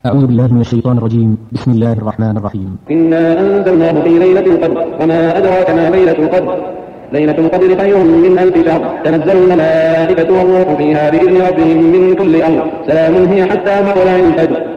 أعوذ بالله من الشيطان الرجيم. بسم الله الرحمن الرحيم. إنا أنزلناه في ليلة القدر وما أدراك ما ليلة القدر. ليلة القدر خير من 1000 شهر. تنزل الملائكة والروح فيها بإذن ربهم من كل أمر. سلام هي حتى مطلع الفجر.